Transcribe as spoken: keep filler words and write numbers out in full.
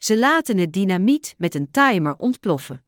Ze laten het dynamiet met een timer ontploffen.